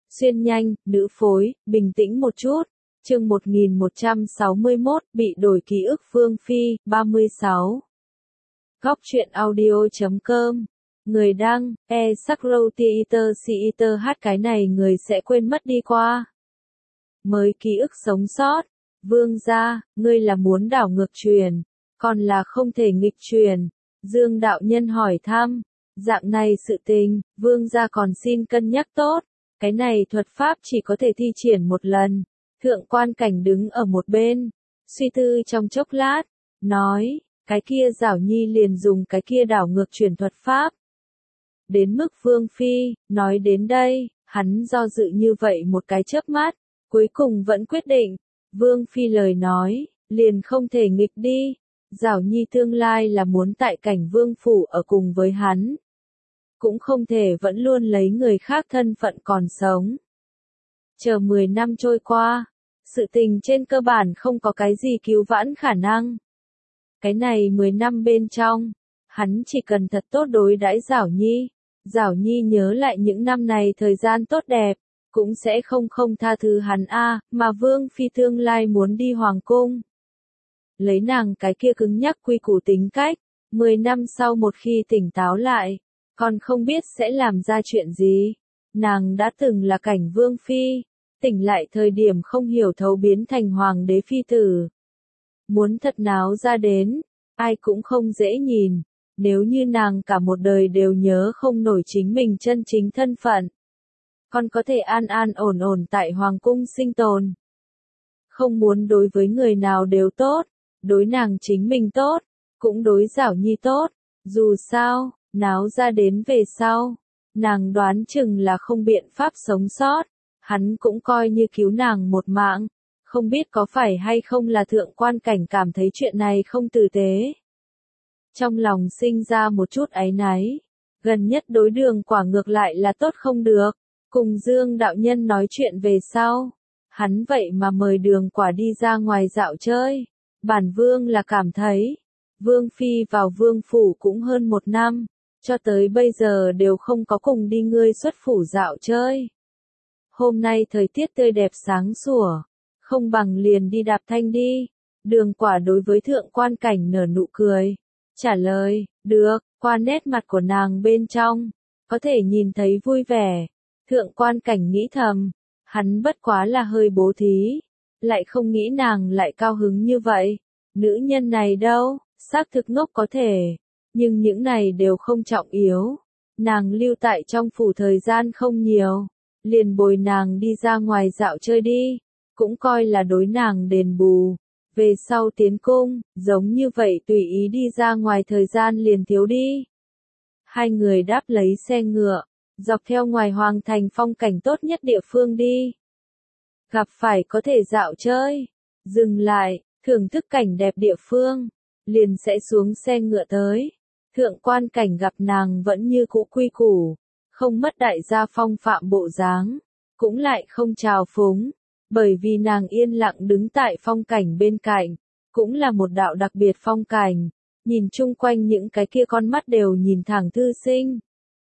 Xuyên nhanh, nữ phối, bình tĩnh một chút. Chương 1161, bị đổi ký ức Vương Phi, 36. Góc truyện audio.com. Người đăng, Sakrow Theater hát cái này người sẽ quên mất đi qua. Mới ký ức sống sót. Vương gia, ngươi là muốn đảo ngược truyền, còn là không thể nghịch truyền. Dương đạo nhân hỏi thăm. Dạng này sự tình, vương gia còn xin cân nhắc tốt. Cái này thuật pháp chỉ có thể thi triển một lần. Thượng quan cảnh đứng ở một bên, suy tư trong chốc lát, nói, cái kia Giảo Nhi liền dùng cái kia đảo ngược truyền thuật pháp. Đến mức Vương Phi, nói đến đây, hắn do dự như vậy một cái chớp mắt, cuối cùng vẫn quyết định. Vương Phi lời nói, liền không thể nghịch đi. Giảo Nhi tương lai là muốn tại cảnh vương phủ ở cùng với hắn. Cũng không thể vẫn luôn lấy người khác thân phận còn sống. Chờ 10 năm trôi qua, sự tình trên cơ bản không có cái gì cứu vãn khả năng. Cái này 10 năm bên trong, hắn chỉ cần thật tốt đối đãi Giảo Nhi. Giảo Nhi nhớ lại những năm này thời gian tốt đẹp, cũng sẽ không tha thứ hắn mà Vương Phi tương lai muốn đi hoàng cung. Lấy nàng cái kia cứng nhắc quy củ tính cách, 10 năm sau một khi tỉnh táo lại, còn không biết sẽ làm ra chuyện gì. Nàng đã từng là cảnh Vương Phi, tỉnh lại thời điểm không hiểu thấu biến thành hoàng đế phi tử. Muốn thật náo ra đến, ai cũng không dễ nhìn, nếu như nàng cả một đời đều nhớ không nổi chính mình chân chính thân phận. Còn có thể an ổn tại hoàng cung sinh tồn. Không muốn đối với người nào đều tốt, đối nàng chính mình tốt, cũng đối Giảo Nhi tốt, dù sao, náo ra đến về sau, nàng đoán chừng là không biện pháp sống sót, hắn cũng coi như cứu nàng một mạng, không biết có phải hay không là thượng quan cảnh cảm thấy chuyện này không tử tế. Trong lòng sinh ra một chút áy náy, gần nhất đối Đường Quả ngược lại là tốt không được, cùng Dương đạo nhân nói chuyện về sau, hắn vậy mà mời Đường Quả đi ra ngoài dạo chơi, bản vương là cảm thấy, Vương Phi vào vương phủ cũng hơn 1 năm, cho tới bây giờ đều không có cùng đi ngươi xuất phủ dạo chơi. Hôm nay thời tiết tươi đẹp sáng sủa, không bằng liền đi đạp thanh đi. Đường Quả đối với thượng quan cảnh nở nụ cười, trả lời, được, qua nét mặt của nàng bên trong, có thể nhìn thấy vui vẻ. Thượng quan cảnh nghĩ thầm, hắn bất quá là hơi bố thí, lại không nghĩ nàng lại cao hứng như vậy. Nữ nhân này đâu, xác thực ngốc có thể, nhưng những này đều không trọng yếu. Nàng lưu tại trong phủ thời gian không nhiều, liền bồi nàng đi ra ngoài dạo chơi đi, cũng coi là đối nàng đền bù. Về sau tiến cung, giống như vậy tùy ý đi ra ngoài thời gian liền thiếu đi. Hai người đáp lấy xe ngựa, dọc theo ngoài hoàng thành phong cảnh tốt nhất địa phương đi. Gặp phải có thể dạo chơi, dừng lại, thưởng thức cảnh đẹp địa phương, liền sẽ xuống xe ngựa tới. Thượng quan cảnh gặp nàng vẫn như cũ quy củ, không mất đại gia phong phạm bộ dáng, cũng lại không trào phúng, bởi vì nàng yên lặng đứng tại phong cảnh bên cạnh, cũng là một đạo đặc biệt phong cảnh, nhìn chung quanh những cái kia con mắt đều nhìn thẳng thư sinh.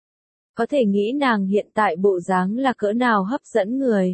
Có thể nghĩ nàng hiện tại bộ dáng là cỡ nào hấp dẫn người.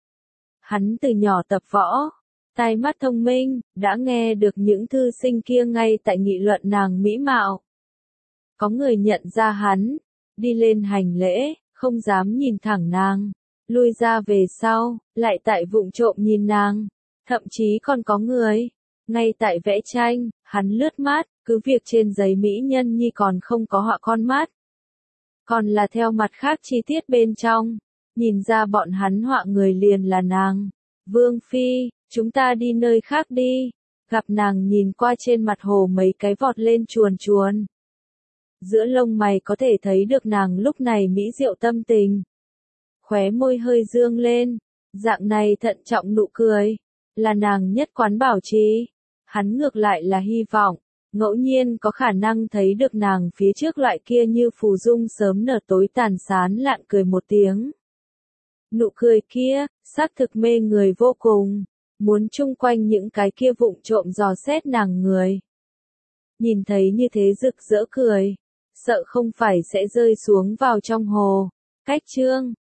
Hắn từ nhỏ tập võ, tai mắt thông minh, đã nghe được những thư sinh kia ngay tại nghị luận nàng mỹ mạo. Có người nhận ra hắn, đi lên hành lễ, không dám nhìn thẳng nàng, lui ra về sau, lại tại vụng trộm nhìn nàng, thậm chí còn có người, ngay tại vẽ tranh, hắn lướt mắt, cứ việc trên giấy mỹ nhân nhi còn không có họa con mắt. Còn là theo mặt khác chi tiết bên trong, nhìn ra bọn hắn họa người liền là nàng. Vương Phi, chúng ta đi nơi khác đi. Gặp nàng nhìn qua trên mặt hồ mấy cái vọt lên chuồn chuồn. Giữa lông mày có thể thấy được nàng lúc này mỹ diệu tâm tình. Khóe môi hơi dương lên, dạng này thận trọng nụ cười, là nàng nhất quán bảo trì. Hắn ngược lại là hy vọng, ngẫu nhiên có khả năng thấy được nàng phía trước loại kia như phù dung sớm nở tối tàn sán lạn cười một tiếng. Nụ cười kia, xác thực mê người vô cùng, muốn chung quanh những cái kia vụng trộm dò xét nàng người. Nhìn thấy như thế rực rỡ cười, sợ không phải sẽ rơi xuống vào trong hồ. Cách chương